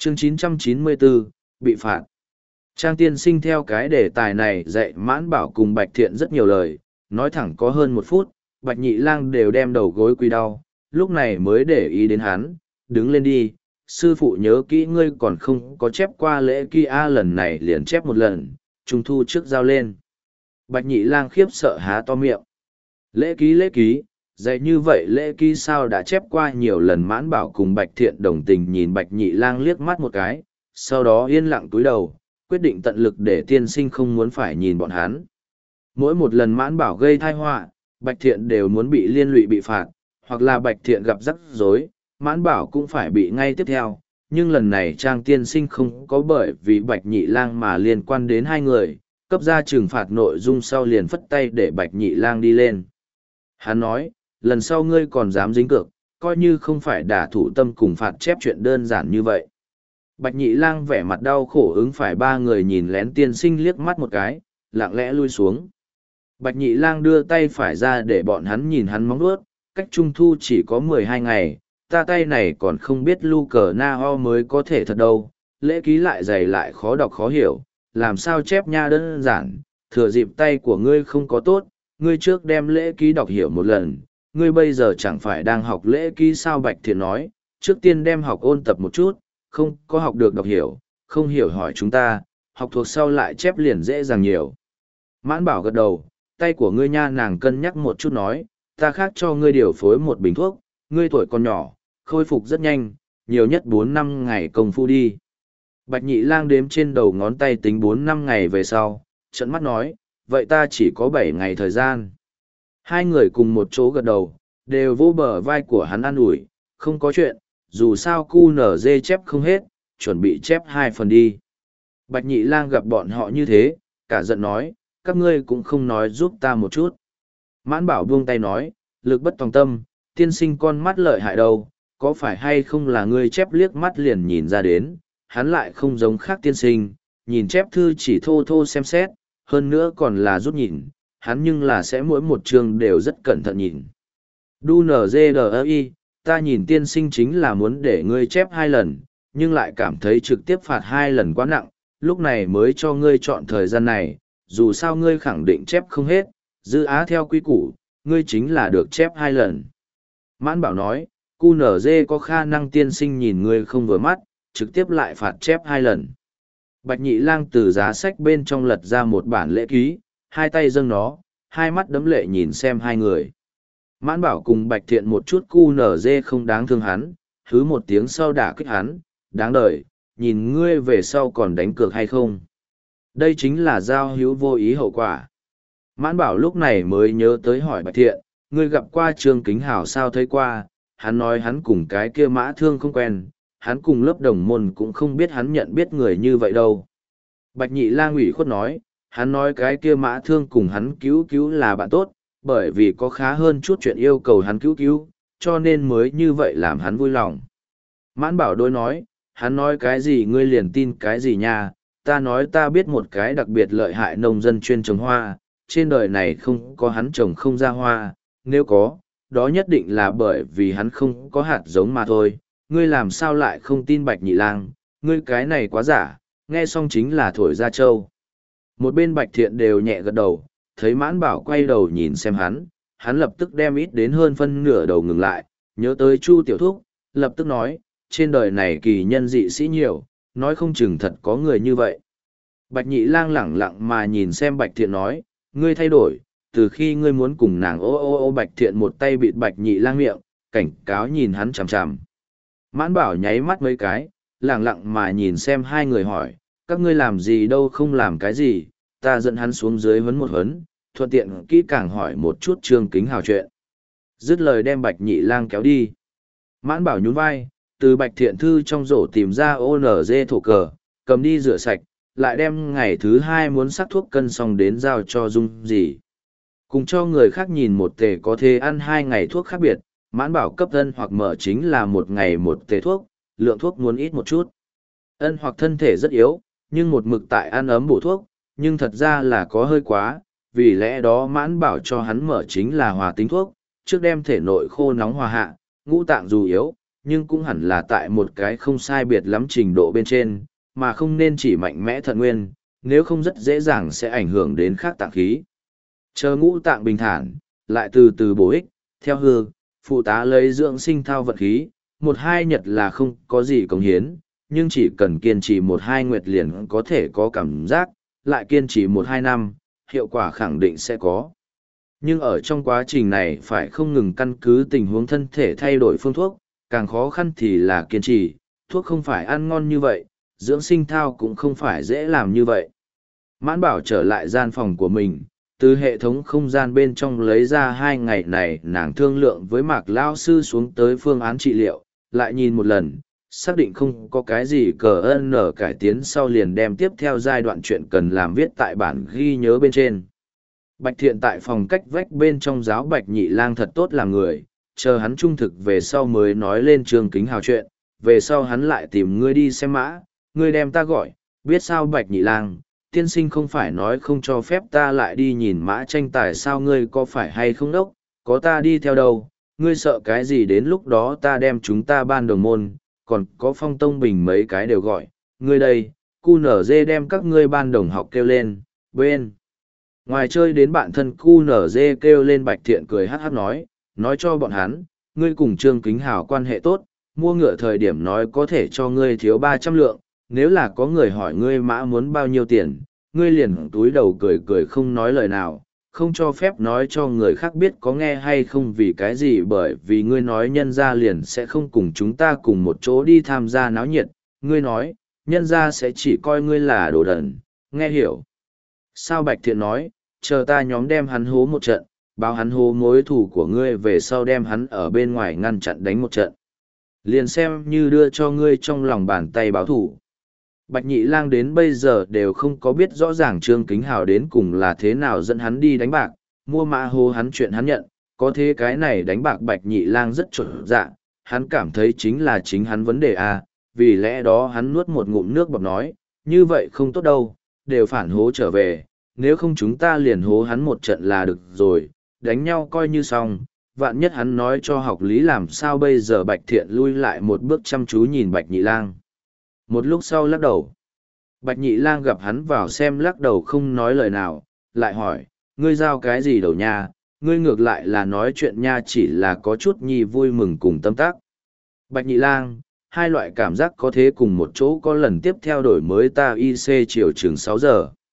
Chương 994, bị phạt. Trang tiên sinh theo cái đề tài này dạy Mãn Bảo cùng Bạch Thiện rất nhiều lời, nói thẳng có hơn 1 phút, Bạch Nhị Lang đều đem đầu gối quỳ đau, lúc này mới để ý đến hắn, đứng lên đi, sư phụ nhớ kỹ ngươi còn không có chép qua lễ kia lần này liền chép một lần, trung thu trước giao lên. Bạch Nhị Lang khiếp sợ há to miệng. Lễ ký, dạy như vậy lễ ký sao đã chép qua nhiều lần. Mãn Bảo cùng Bạch Thiện đồng tình nhìn Bạch Nhị Lang liếc mắt một cái, sau đó yên lặng cúi đầu, quyết định tận lực để tiên sinh không muốn phải nhìn bọn hắn. Mỗi một lần Mãn Bảo gây tai họa, Bạch Thiện đều muốn bị liên lụy bị phạt, hoặc là Bạch Thiện gặp rắc rối, Mãn Bảo cũng phải bị ngay tiếp theo. Nhưng lần này Trang tiên sinh không có bởi vì Bạch Nhị Lang mà liên quan đến hai người, cấp ra trừng phạt nội dung sau liền phất tay để Bạch Nhị Lang đi lên. Hắn nói, lần sau ngươi còn dám dính cược, coi như không phải đả thủ tâm cùng phạt chép chuyện đơn giản như vậy. Bạch Nhị Lang vẻ mặt đau khổ ứng phải ba người nhìn lén tiên sinh liếc mắt một cái, lặng lẽ lui xuống. Bạch Nhị Lang đưa tay phải ra để bọn hắn nhìn hắn móng vuốt, cách trung thu chỉ có 12 ngày, ta tay này còn không biết lu cờ na ho mới có thể thật đâu, lễ ký lại dày lại khó đọc khó hiểu, làm sao chép nha đơn giản, thừa dịp tay của ngươi không có tốt, ngươi trước đem lễ ký đọc hiểu một lần, ngươi bây giờ chẳng phải đang học lễ ký sao. Bạch Thiện nói, trước tiên đem học ôn tập một chút, không có học được đọc hiểu, không hiểu hỏi chúng ta, học thuộc sau lại chép liền dễ dàng nhiều. Mãn Bảo gật đầu, tay của ngươi nha. Nàng cân nhắc một chút nói, ta khác cho ngươi điều phối một bình thuốc, ngươi tuổi còn nhỏ, khôi phục rất nhanh, nhiều nhất 4-5 ngày công phu đi. Bạch Nhị Lang đếm trên đầu ngón tay tính 4-5 ngày về sau, trợn mắt nói, vậy ta chỉ có 7 ngày thời gian. Hai người cùng một chỗ gật đầu, đều vô bờ vai của hắn an ủi, không có chuyện, dù sao QNZ chép không hết, chuẩn bị chép 2 phần đi. Bạch Nhị Lang gặp bọn họ như thế, cả giận nói, các ngươi cũng không nói giúp ta một chút. Mãn Bảo buông tay nói, lực bất tòng tâm, tiên sinh con mắt lợi hại đâu, có phải hay không là ngươi chép liếc mắt liền nhìn ra đến, hắn lại không giống khác tiên sinh, nhìn chép thư chỉ thô thô xem xét, hơn nữa còn là rút nhìn, hắn nhưng là sẽ mỗi một chương đều rất cẩn thận nhìn. Đu NGDI, ta nhìn tiên sinh chính là muốn để ngươi chép 2 lần, nhưng lại cảm thấy trực tiếp phạt 2 lần quá nặng, lúc này mới cho ngươi chọn thời gian này, dù sao ngươi khẳng định chép không hết, dư á theo quy củ, ngươi chính là được chép 2 lần. Mãn Bảo nói, QNZ có khả năng tiên sinh nhìn ngươi không vừa mắt, trực tiếp lại phạt chép 2 lần. Bạch Nhị Lang từ giá sách bên trong lật ra một bản lễ ký, hai tay dâng nó, hai mắt đấm lệ nhìn xem hai người. Mãn Bảo cùng Bạch Thiện một chút QNZ không đáng thương hắn, hứ một tiếng sau đả kích hắn, đáng đời, nhìn ngươi về sau còn đánh cược hay không. Đây chính là giao hữu vô ý hậu quả. Mãn Bảo lúc này mới nhớ tới hỏi Bạch Thiện, ngươi gặp qua Trương Kính Hảo sao thấy qua, hắn nói hắn cùng cái kia Mã Thương không quen, hắn cùng lớp đồng môn cũng không biết hắn nhận biết người như vậy đâu. Bạch Nhị Lang ủy khuất nói, hắn nói cái kia Mã Thương cùng hắn cứu là bạn tốt, bởi vì có khá hơn chút chuyện yêu cầu hắn cứu, cho nên mới như vậy làm hắn vui lòng. Mãn Bảo đối nói, hắn nói cái gì ngươi liền tin cái gì nha, ta nói ta biết một cái đặc biệt lợi hại nông dân chuyên trồng hoa, trên đời này không có hắn trồng không ra hoa, nếu có, đó nhất định là bởi vì hắn không có hạt giống mà thôi. Ngươi làm sao lại không tin Bạch Nhị Lang, ngươi cái này quá giả, nghe xong chính là thổi ra trâu. Một bên Bạch Thiện đều nhẹ gật đầu, thấy Mãn Bảo quay đầu nhìn xem hắn lập tức đem ít đến hơn phân nửa đầu ngừng lại, nhớ tới Chu Tiểu Thúc, lập tức nói, trên đời này kỳ nhân dị sĩ nhiều, nói không chừng thật có người như vậy. Bạch Nhị Lang lẳng lặng mà nhìn xem Bạch Thiện nói, ngươi thay đổi, từ khi ngươi muốn cùng nàng ô Bạch Thiện một tay bịt Bạch Nhị Lang miệng, cảnh cáo nhìn hắn chằm chằm. Mãn Bảo nháy mắt mấy cái, lẳng lặng mà nhìn xem hai người hỏi, các ngươi làm gì đâu không làm cái gì, ta dẫn hắn xuống dưới huấn một huấn, thuận tiện kỹ càng hỏi một chút Trương Kính Hào chuyện. Dứt lời đem Bạch Nhị Lang kéo đi. Mãn Bảo nhún vai, từ Bạch Thiện thư trong rổ tìm ra ONG thổ cờ, cầm đi rửa sạch, lại đem ngày thứ 2 muốn sắc thuốc cân xong đến giao cho Dung gì. Cùng cho người khác nhìn một tề có thể ăn 2 ngày thuốc khác biệt, Mãn Bảo cấp ân hoặc mở chính là 1 ngày 1 tề thuốc, lượng thuốc muốn ít một chút. Ân hoặc thân thể rất yếu, nhưng một mực tại ăn ấm bổ thuốc, nhưng thật ra là có hơi quá, vì lẽ đó Mãn Bảo cho hắn mở chính là hòa tính thuốc, trước đem thể nội khô nóng hòa hạ, ngũ tạng dù yếu, nhưng cũng hẳn là tại một cái không sai biệt lắm trình độ bên trên, mà không nên chỉ mạnh mẽ thận nguyên, nếu không rất dễ dàng sẽ ảnh hưởng đến khác tạng khí. Chờ ngũ tạng bình thản, lại từ từ bổ ích, theo hương, phụ tá lấy dưỡng sinh thao vận khí, 1-2 nhật là không có gì cống hiến, nhưng chỉ cần kiên trì 1-2 nguyệt liền có thể có cảm giác, lại kiên trì 1-2 năm, hiệu quả khẳng định sẽ có. Nhưng ở trong quá trình này phải không ngừng căn cứ tình huống thân thể thay đổi phương thuốc, càng khó khăn thì là kiên trì, thuốc không phải ăn ngon như vậy, dưỡng sinh thao cũng không phải dễ làm như vậy. Mãn Bảo trở lại gian phòng của mình, từ hệ thống không gian bên trong lấy ra 2 ngày này nàng thương lượng với Mạc Lao Sư xuống tới phương án trị liệu, lại nhìn một lần, xác định không có cái gì nở cải tiến sau liền đem tiếp theo giai đoạn chuyện cần làm viết tại bản ghi nhớ bên trên. Bạch Thiện tại phòng cách vách bên trong giáo Bạch Nhị Lang thật tốt làm người, chờ hắn trung thực về sau mới nói lên Trương Kính Hào chuyện, về sau hắn lại tìm ngươi đi xem mã, ngươi đem ta gọi, biết sao Bạch Nhị Lang, tiên sinh không phải nói không cho phép ta lại đi nhìn mã tranh tài sao, ngươi có phải hay không đốc, có ta đi theo đâu, ngươi sợ cái gì, đến lúc đó ta đem chúng ta ban đồng môn, còn có Phong Tông Bình mấy cái đều gọi, ngươi đây, cu nở dê đem các ngươi ban đồng học kêu lên, bên. Ngoài chơi đến bạn thân cu nở dê kêu lên. Bạch Thiện cười hát hát nói cho bọn hắn, ngươi cùng Trương Kính Hào quan hệ tốt, mua ngựa thời điểm nói có thể cho ngươi thiếu 300 lượng, nếu là có người hỏi ngươi mã muốn bao nhiêu tiền, ngươi liền túi đầu cười cười không nói lời nào, không cho phép nói cho người khác biết có nghe hay không, vì cái gì, bởi vì ngươi nói nhân gia liền sẽ không cùng chúng ta cùng một chỗ đi tham gia náo nhiệt, ngươi nói, nhân gia sẽ chỉ coi ngươi là đồ đần, nghe hiểu. Sao Bạch Thiện nói, chờ ta nhóm đem hắn hố một trận, báo hắn hố mối thủ của ngươi về sau đem hắn ở bên ngoài ngăn chặn đánh một trận. Liền xem như đưa cho ngươi trong lòng bàn tay báo thủ. Bạch Nhị Lang đến bây giờ đều không có biết rõ ràng Trương Kính Hào đến cùng là thế nào dẫn hắn đi đánh bạc, mua mã hô hắn chuyện hắn nhận, có thế cái này đánh bạc Bạch Nhị Lang rất chuẩn dạ, hắn cảm thấy chính là chính hắn vấn đề à, vì lẽ đó hắn nuốt một ngụm nước bọt nói, như vậy không tốt đâu, đều phản hố trở về, nếu không chúng ta liền hố hắn một trận là được rồi, đánh nhau coi như xong, vạn nhất hắn nói cho học lý làm sao bây giờ. Bạch Thiện lui lại một bước chăm chú nhìn Bạch Nhị Lang. Một lúc sau lắc đầu. Bạch Nhị Lang gặp hắn vào xem lắc đầu không nói lời nào, lại hỏi, ngươi giao cái gì đầu nha, ngươi ngược lại là nói chuyện nha, chỉ là có chút nhi vui mừng cùng tâm tác. Bạch Nhị Lang, hai loại cảm giác có thế cùng một chỗ, có lần tiếp theo đổi mới ta IC chiều chừng 6 giờ.